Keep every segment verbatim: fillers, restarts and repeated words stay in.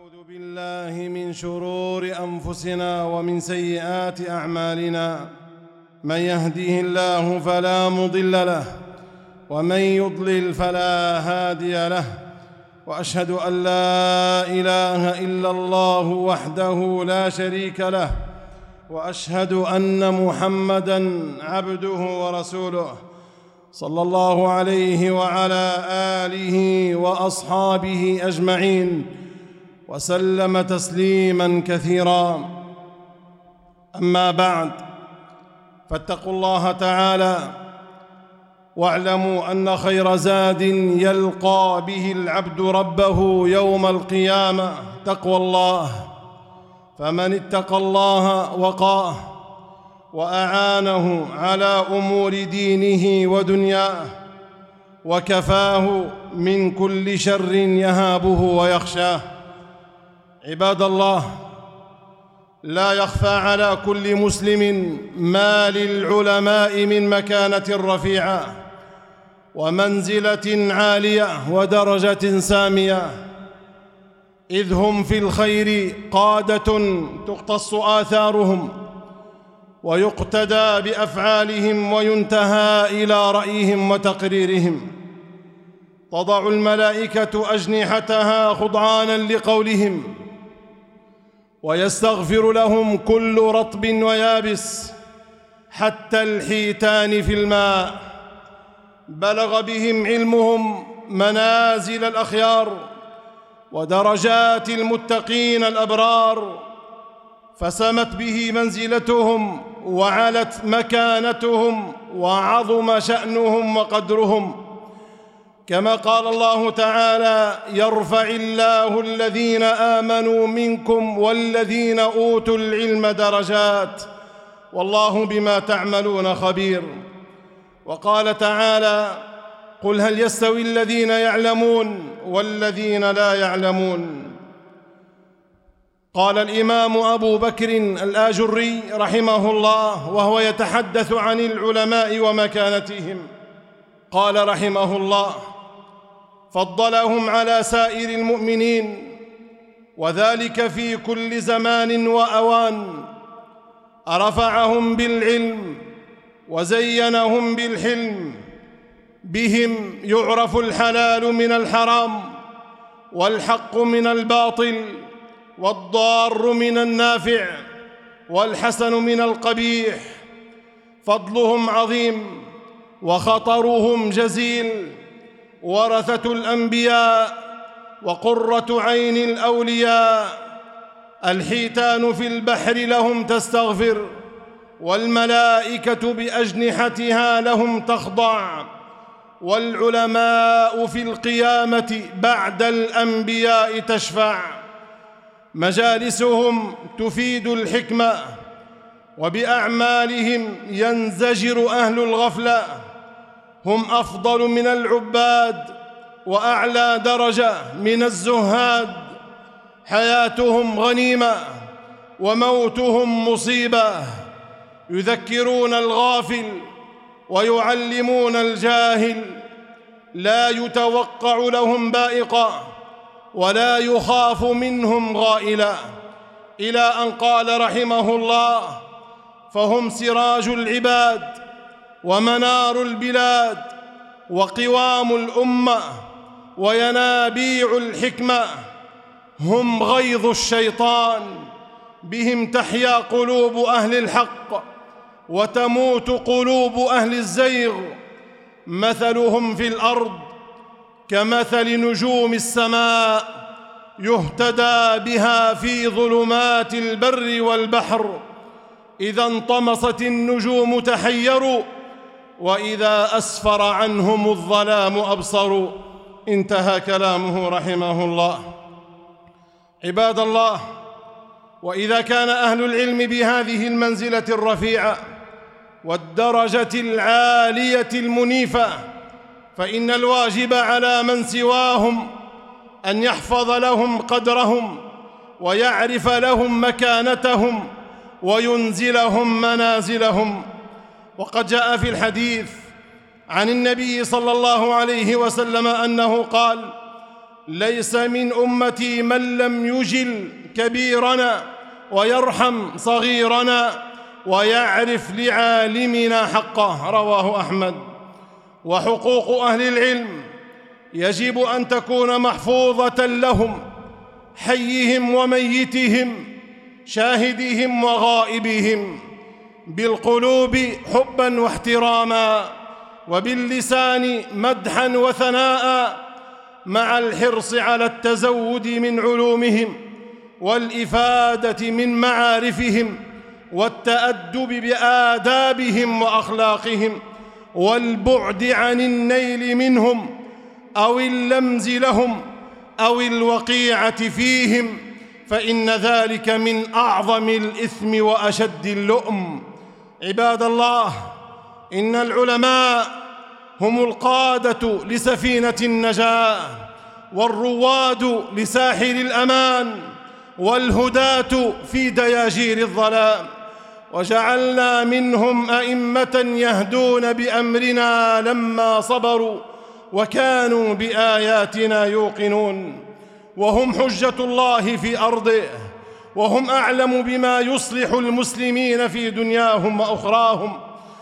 ونعوذ بالله من شرور أنفسنا ومن سيئات أعمالنا. من يهديه الله فلا مضل له، ومن يضلل فلا هادي له. وأشهد أن لا إله إلا الله وحده لا شريك له، وأشهد أن محمدًا عبده ورسوله، صلى الله عليه وعلى آله وأصحابه أجمعين، وسلم تسليماً كثيراً. أما بعد، فاتقوا الله تعالى واعلموا أن خير زاد يلقى به العبد ربه يوم القيامة تقوى الله، فمن اتقى الله وقاه وأعانه على أمور دينه ودنياه، وكفاه من كل شر يهابه ويخشاه. عباد الله، لا يخفى على كل مسلم ما للعلماء من مكانة رفيعة ومنزلة عالية ودرجة سامية، إذ هم في الخير قادة تقتص آثارهم ويقتدى بأفعالهم وينتهى إلى رأيهم وتقريرهم. تضع الملائكة أجنحتها خضعاناً لقولهم، ويستغفر لهم كل رطب ويابس حتى الحيتان في الماء. بلغ بهم علمهم منازل الأخيار ودرجات المتقين الأبرار، فسمت به منزلتهم وعلت مكانتهم وعظم شأنهم وقدرهم، كما قال الله تعالى: يرفع الله الذين آمنوا منكم والذين أوتوا العلم درجات والله بما تعملون خبير. وقال تعالى: قل هل يستوي الذين يعلمون والذين لا يعلمون. قال الإمام أبو بكر الآجري رحمه الله وهو يتحدث عن العلماء ومكانتهم، قال رحمه الله: فضلهم على سائر المؤمنين، وذلك في كل زمان وأوان. رفعهم بالعلم وزينهم بالحلم، بهم يعرف الحلال من الحرام، والحق من الباطل، والضار من النافع، والحسن من القبيح. فضلهم عظيم وخطرهم جزيل، ورثة الأنبياء وقرة عين الأولياء. الحيتان في البحر لهم تستغفر، والملائكة بأجنحتها لهم تخضع، والعلماء في القيامة بعد الأنبياء تشفع. مجالسهم تفيد الحكمة، وبأعمالهم ينزجر أهل الغفلة. هم أفضل من العباد وأعلى درجة من الزهاد. حياتهم غنيمة وموتهم مصيبة. يذكرون الغافل ويعلمون الجاهل. لا يتوقع لهم بائقة ولا يخاف منهم غائلا، إلى أن قال رحمه الله: فهم سراج العباد ومنار البلاد وقوام الأمة وينابيع الحكمة. هم غيظ الشيطان، بهم تحيا قلوب أهل الحق وتموت قلوب أهل الزيغ. مثلهم في الأرض كمثل نجوم السماء، يهتدى بها في ظلمات البر والبحر. إذا انطمست النجوم تحيروا، وإذا أسفر عنهم الظلام أبصروا. انتهى كلامه رحمه الله. عباد الله، وإذا كان أهل العلم بهذه المنزلة الرفيعة والدرجة العالية المنيفة، فإن الواجب على من سواهم أن يحفظ لهم قدرهم ويعرف لهم مكانتهم وينزلهم منازلهم. وقد جاء في الحديث عن النبي صلى الله عليه وسلم أنه قال: ليس من أمتي من لم يجل كبيرنا ويرحم صغيرنا ويعرف لعالمنا حقه. رواه أحمد. وحقوق أهل العلم يجب أن تكون محفوظة لهم، حيهم وميتهم، شاهدهم وغائبهم، بالقلوب حبا واحتراما، وباللسان مدحا وثناء، مع الحرص على التزود من علومهم والإفادة من معارفهم والتأدب بآدابهم وأخلاقهم، والبعد عن النيل منهم أو اللمز لهم أو الوقيعة فيهم، فإن ذلك من أعظم الإثم وأشد اللؤم. عباد الله، إن العلماء هم القادة لسفينة النجاة، والرواد لساحل الأمان، والهداة في دياجير الظلام، وجعلنا منهم أئمة يهدون بأمرنا لما صبروا وكانوا بآياتنا يوقنون. وهم حجة الله في أرضه، وهم أعلم بما يصلح المسلمين في دنياهم وأخراهم،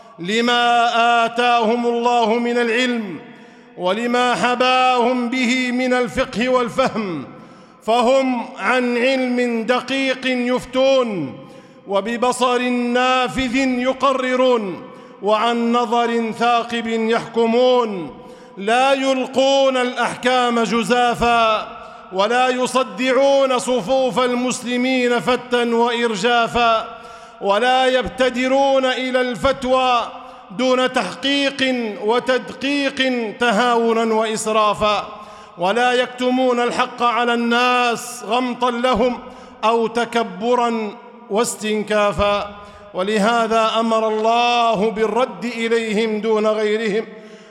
لما آتاهم الله من العلم ولما حباهم به من الفقه والفهم، فهم عن علم دقيق يفتون، وببصر نافذ يقررون، وعن نظر ثاقب يحكمون، لا يلقون الأحكام جزافا، ولا يصدعون صفوف المسلمين فتا وإرجافا، ولا يبتدرون إلى الفتوى دون تحقيق وتدقيق تهاونا وإسرافا، ولا يكتمون الحق على الناس غمطا لهم أو تكبرا واستنكافا. ولهذا أمر الله بالرد إليهم دون غيرهم،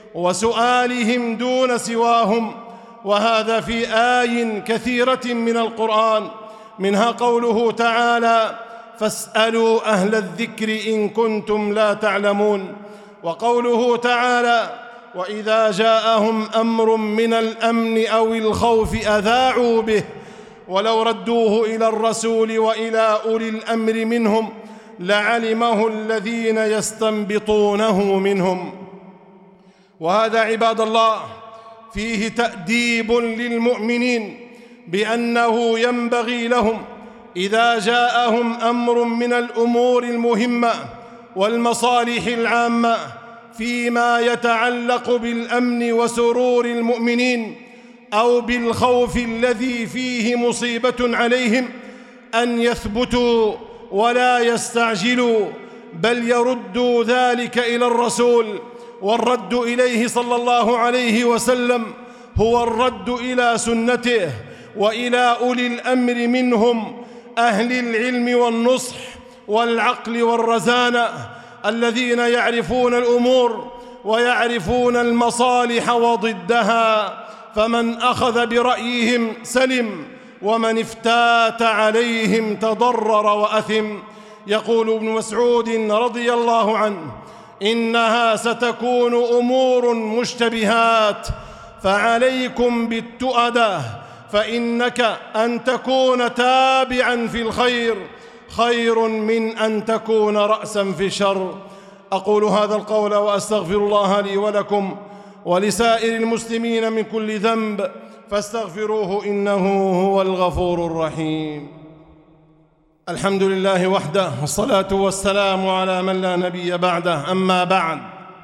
وسؤالهم دون سواهم، وهذا في آي كثيرة من القرآن، منها قوله تعالى: فاسألوا أهل الذكر إن كنتم لا تعلمون، وقوله تعالى: وإذا جاءهم أمر من الأمن أو الخوف أذاعوا به ولو ردوه إلى الرسول وإلى أولي الأمر منهم لعلمه الذين يستنبطونه منهم. وهذا عباد الله فيه تأديب للمؤمنين بأنه ينبغي لهم إذا جاءهم أمر من الأمور المهمة والمصالح العامة فيما يتعلق بالأمن وسرور المؤمنين أو بالخوف الذي فيه مصيبة عليهم أن يثبتوا ولا يستعجلوا، بل يردوا ذلك إلى الرسول، والرد إليه صلى الله عليه وسلم هو الرد إلى سنته وإلى أولي الأمر منهم، أهل العلم والنصح والعقل والرزانة، الذين يعرفون الأمور ويعرفون المصالح وضدها، فمن أخذ برأيهم سلم، ومن افتات عليهم تضرر وأثم. يقول ابن مسعود رضي الله عنه: إنها ستكون أمور مشتبهات، فعليكم بالتؤدة، فإنك أن تكون تابعاً في الخير خير من أن تكون رأساً في الشر. أقول هذا القول وأستغفر الله لي ولكم ولسائر المسلمين من كل ذنب، فاستغفروه إنه هو الغفور الرحيم. الحمد لله وحده، والصلاة والسلام على من لا نبي بعده. أما بعد،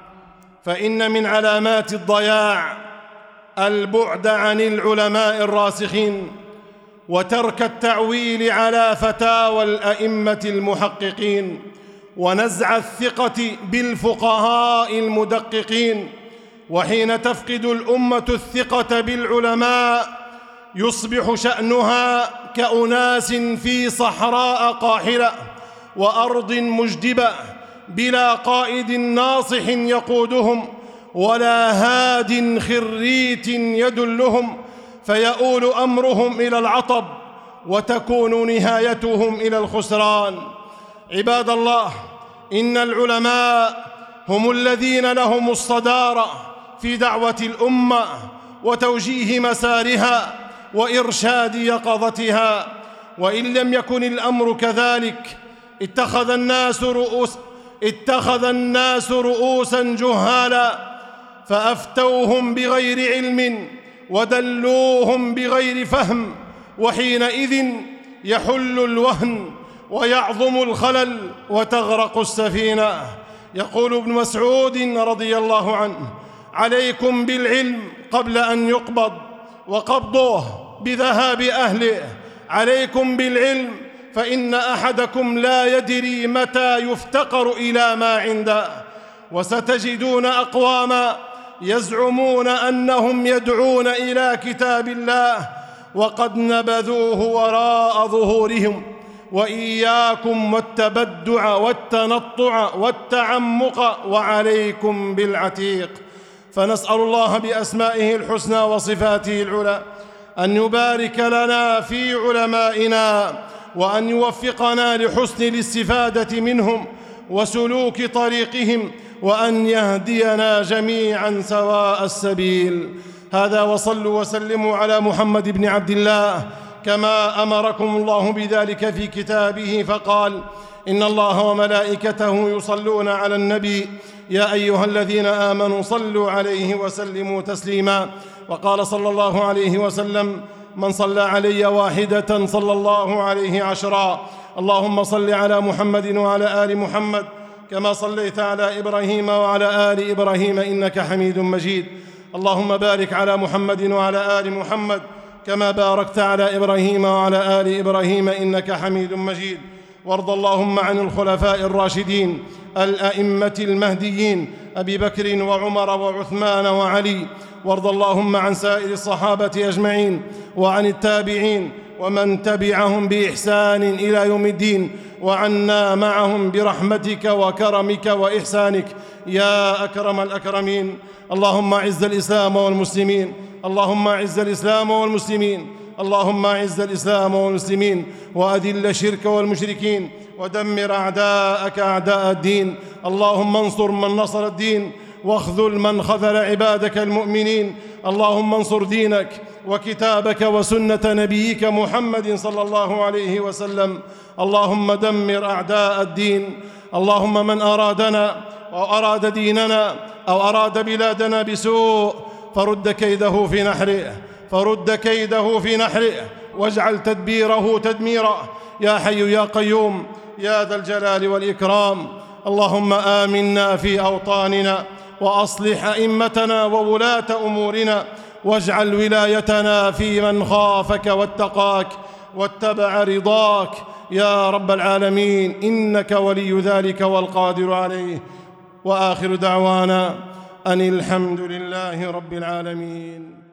فإن من علامات الضياع البعد عن العلماء الراسخين، وترك التعويل على فتاوى الأئمة المحققين، ونزع الثقة بالفقهاء المدققين. وحين تفقد الأمة الثقة بالعلماء يصبح شأنها كأناس في صحراء قاحلة وأرض مجدبة، بلا قائد ناصح يقودهم ولا هاد خريت يدلهم، فيؤول أمرهم إلى العطب وتكون نهايتهم إلى الخسران. عباد الله، إن العلماء هم الذين لهم الصدارة في دعوة الأمة وتوجيه مسارها وإرشاد يقظتها. وإن لم يكن الأمر كذلك اتخذ الناس رؤوس اتخذ الناس رؤوسا جهالا فأفتوهم بغير علم ودلوهم بغير فهم، وحينئذ يحل الوهن ويعظم الخلل وتغرق السفينة. يقول ابن مسعود رضي الله عنه: عليكم بالعلم قبل أن يقبض، وقبضه بذهاب أهله. عليكم بالعلم فإن أحدكم لا يدري متى يفتقر إلى ما عنده. وستجدون أقواما يزعمون أنهم يدعون إلى كتاب الله وقد نبذوه وراء ظهورهم. وإياكم والتبدع والتنطع والتعمق، وعليكم بالعتيق. فنسأل الله بأسمائه الحسنى وصفاته العلى أن يبارك لنا في علمائنا، وأن يوفقنا لحسن الاستفادة منهم وسلوك طريقهم، وأن يهدينا جميعا سواء السبيل. هذا، وصلوا وسلموا على محمد بن عبد الله كما أمركم الله بذلك في كتابه، فقال: إن الله وملائكته يصلون على النبي يا أيها الذين آمنوا صلوا عليه وسلموا تسليما. وقال صلى الله عليه وسلم: من صلى علي واحدة صلى الله عليه عشرا. اللهم صل على محمد وعلى آل محمد كما صليت على إبراهيم وعلى آل إبراهيم إنك حميد مجيد. اللهم بارك على محمد وعلى آل محمد كما باركت على إبراهيم وعلى آل إبراهيم إنك حميد مجيد. وارض اللهم عن الخلفاء الراشدين الأئمة المهديين أبي بكر وعمر وعثمان وعلي. وارض اللهم عن سائر الصحابة أجمعين، وعن التابعين ومن تبعهم بإحسان إلى يوم الدين، وعنا معهم برحمتك وكرمك وإحسانك يا أكرم الأكرمين. اللهم أعز الإسلام والمسلمين، اللهم أعز الإسلام والمسلمين، اللهم أعز الإسلام والمسلمين، وأذل الشرك والمشركين، ودمر أعداءك أعداء الدين. اللهم انصر من نصر الدين، واخذل من خذل عبادك المؤمنين. اللهم انصر دينك وكتابك وسنة نبيك محمد صلى الله عليه وسلم. اللهم دمر أعداء الدين. اللهم من أرادنا أو أراد ديننا أو أراد بلادنا بسوء فرد كيده في نحره، فرد كيده في نحره، واجعل تدبيره تدميرا يا حي يا قيوم يا ذا الجلال والإكرام. اللهم آمنا في أوطاننا، وأصلح أئمتنا وولاة أمورنا، واجعل ولايتنا في من خافك واتقاك واتبع رضاك يا رب العالمين، إنك ولي ذلك والقادر عليه. وآخر دعوانا أن الحمد لله رب العالمين.